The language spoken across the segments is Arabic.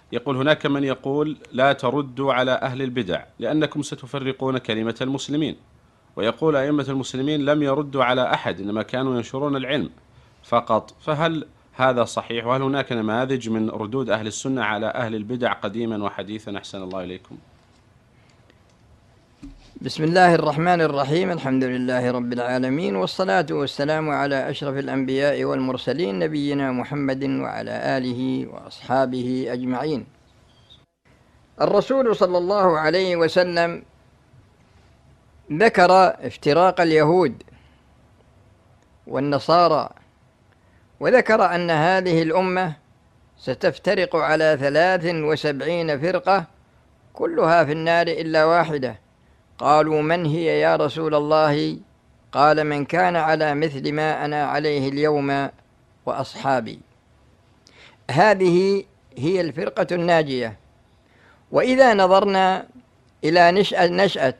يقول هناك من يقول لا تردوا على أهل البدع لأنكم ستفرقون كلمة المسلمين، ويقول أئمة المسلمين لم يردوا على أحد إنما كانوا ينشرون العلم فقط. فهل هذا صحيح؟ وهل هناك نماذج من ردود أهل السنة على أهل البدع قديما وحديثا؟ أحسن الله إليكم. بسم الله الرحمن الرحيم. الحمد لله رب العالمين، والصلاة والسلام على أشرف الأنبياء والمرسلين نبينا محمد وعلى آله وأصحابه أجمعين. الرسول صلى الله عليه وسلم ذكر افتراق اليهود والنصارى، وذكر أن هذه الأمة ستفترق على 73 فرقة كلها في النار إلا واحدة. قالوا من هي يا رسول الله؟ قال من كان على مثل ما أنا عليه اليوم وأصحابي. هذه هي الفرقة الناجية. وإذا نظرنا إلى نشأة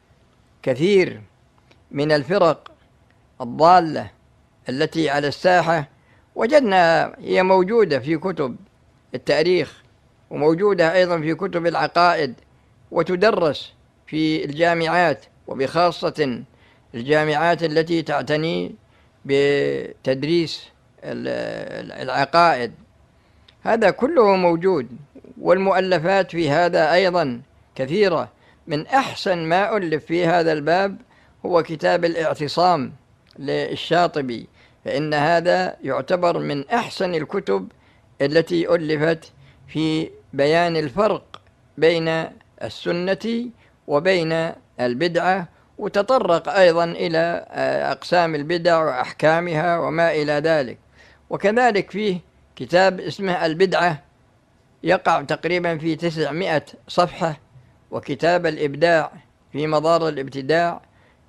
كثير من الفرق الضالة التي على الساحة وجدنا هي موجودة في كتب التاريخ، وموجودة أيضا في كتب العقائد، وتدرس في الجامعات، وبخاصة الجامعات التي تعتني بتدريس العقائد. هذا كله موجود، والمؤلفات في هذا أيضا كثيرة. من أحسن ما ألف في هذا الباب هو كتاب الاعتصام للشاطبي، فإن هذا يعتبر من أحسن الكتب التي ألفت في بيان الفرق بين السنة وبين البدعة، وتطرق أيضا إلى أقسام البدع وأحكامها وما إلى ذلك. وكذلك فيه كتاب اسمه البدعة يقع تقريبا في 900 صفحة، وكتاب الإبداع في مضار الابتداع،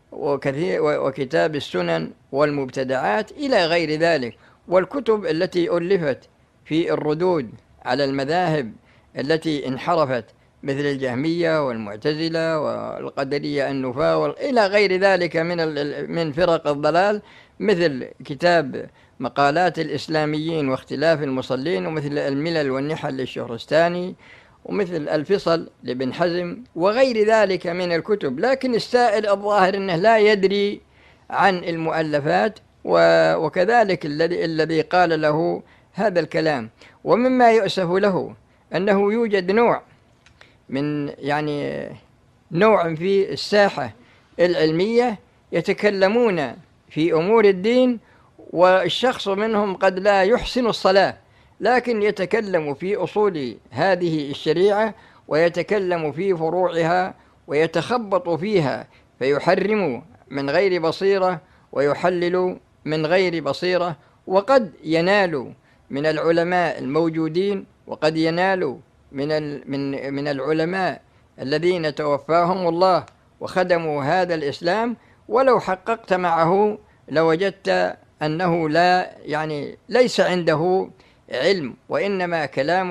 وكتاب السنن والمبتدعات إلى غير ذلك. والكتب التي ألفت في الردود على المذاهب التي انحرفت مثل الجهمية والمعتزلة والقدرية النفاة إلى غير ذلك من فرق الضلال، مثل كتاب مقالات الإسلاميين واختلاف المصلين، ومثل الملل والنحل للشهرستاني، ومثل الفصل لابن حزم، وغير ذلك من الكتب. لكن السائل الظاهر أنه لا يدري عن المؤلفات، وكذلك الذي قال له هذا الكلام. ومما يؤسف له أنه يوجد نوع في الساحة العلمية يتكلمون في أمور الدين، والشخص منهم قد لا يحسن الصلاة، لكن يتكلم في أصول هذه الشريعة ويتكلم في فروعها ويتخبط فيها، فيحرم من غير بصيرة ويحلل من غير بصيرة. وقد ينال من العلماء الموجودين، وقد ينال من العلماء الذين توفاهم الله وخدموا هذا الإسلام، ولو حققت معه لوجدت أنه ليس عنده علم، وإنما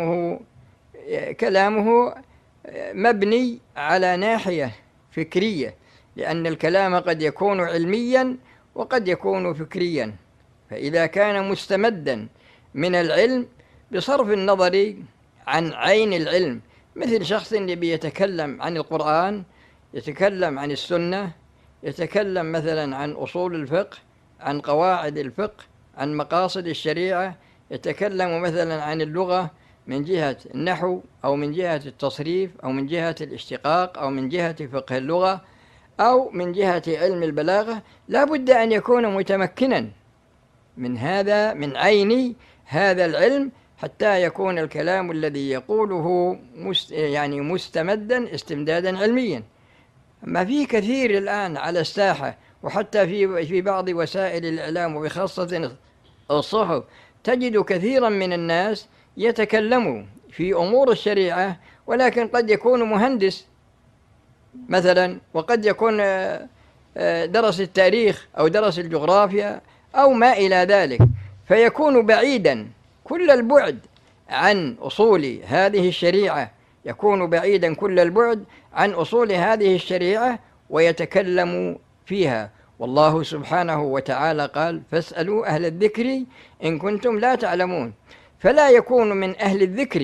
كلامه مبني على ناحية فكرية، لأن الكلام قد يكون علميا وقد يكون فكريا. فإذا كان مستمدا من العلم بصرف النظر عن عين العلم، مثل شخص اللي بيتكلم عن القرآن، يتكلم عن السنة، يتكلم مثلا عن أصول الفقه، عن قواعد الفقه، عن مقاصد الشريعة، يتكلم مثلا عن اللغة من جهة النحو أو من جهة التصريف أو من جهة الاشتقاق أو من جهة فقه اللغة أو من جهة علم البلاغة، لا بد أن يكون متمكنا من عين هذا العلم، حتى يكون الكلام الذي يقوله مستمدا استمدادا علميا. ما في كثير الآن على الساحة، وحتى في بعض وسائل الإعلام وبخاصة الصحف، تجد كثيرا من الناس يتكلموا في أمور الشريعة، ولكن قد يكون مهندس مثلا، وقد يكون درس التاريخ أو درس الجغرافيا أو ما إلى ذلك، فيكون بعيدا كل البعد عن أصول هذه الشريعة، يكون بعيدا كل البعد عن أصول هذه الشريعة ويتكلم فيها. والله سبحانه وتعالى قال: فاسألوا أهل الذكر إن كنتم لا تعلمون. فلا يكون من أهل الذكر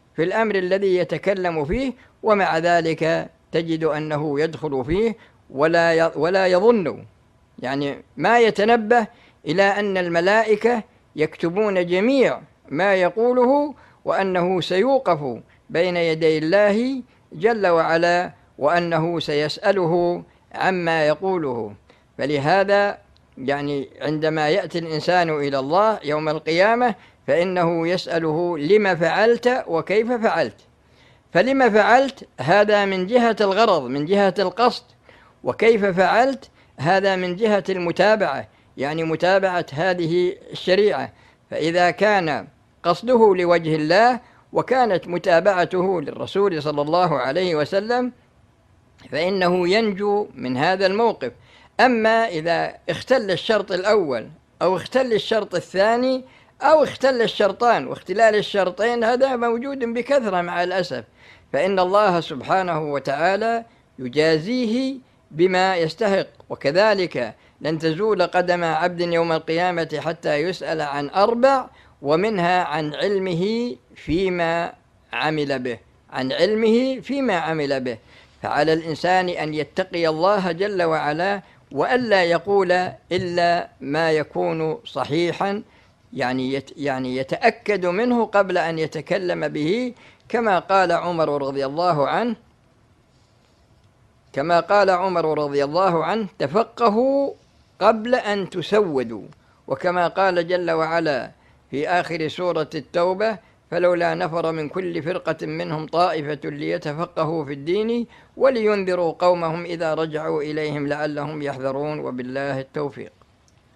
في الأمر الذي يتكلم فيه، ومع ذلك تجد أنه يدخل فيه ولا يظن، يعني ما يتنبه إلى أن الملائكة يكتبون جميع ما يقوله، وأنه سيوقف بين يدي الله جل وعلا، وأنه سيسأله عما يقوله. فلهذا يعني عندما يأتي الإنسان إلى الله يوم القيامة فإنه يسأله لما فعلت وكيف فعلت. فلما فعلت هذا من جهة الغرض، من جهة القصد، وكيف فعلت هذا من جهة المتابعة، يعني متابعة هذه الشريعة. فإذا كان قصده لوجه الله وكانت متابعته للرسول صلى الله عليه وسلم فإنه ينجو من هذا الموقف. أما إذا اختل الشرط الأول أو اختل الشرط الثاني أو اختل الشرطان، واختلال الشرطين هذا موجود بكثرة مع الأسف، فإن الله سبحانه وتعالى يجازيه بما يستحق. وكذلك لن تزول قدم عبد يوم القيامة حتى يسأل عن 4، ومنها عن علمه فيما عمل به، عن علمه فيما عمل به. فعلى الإنسان أن يتقي الله جل وعلا وألا يقول إلا ما يكون صحيحا، يعني يتأكد منه قبل أن يتكلم به، كما قال عمر رضي الله عنه تفقهوا قبل أن تسودوا، وكما قال جل وعلا في آخر سورة التوبة فلولا نفر من كل فرقة منهم طائفة ليتفقهوا في الدين ولينذروا قومهم إذا رجعوا إليهم لعلهم يحذرون. وبالله التوفيق.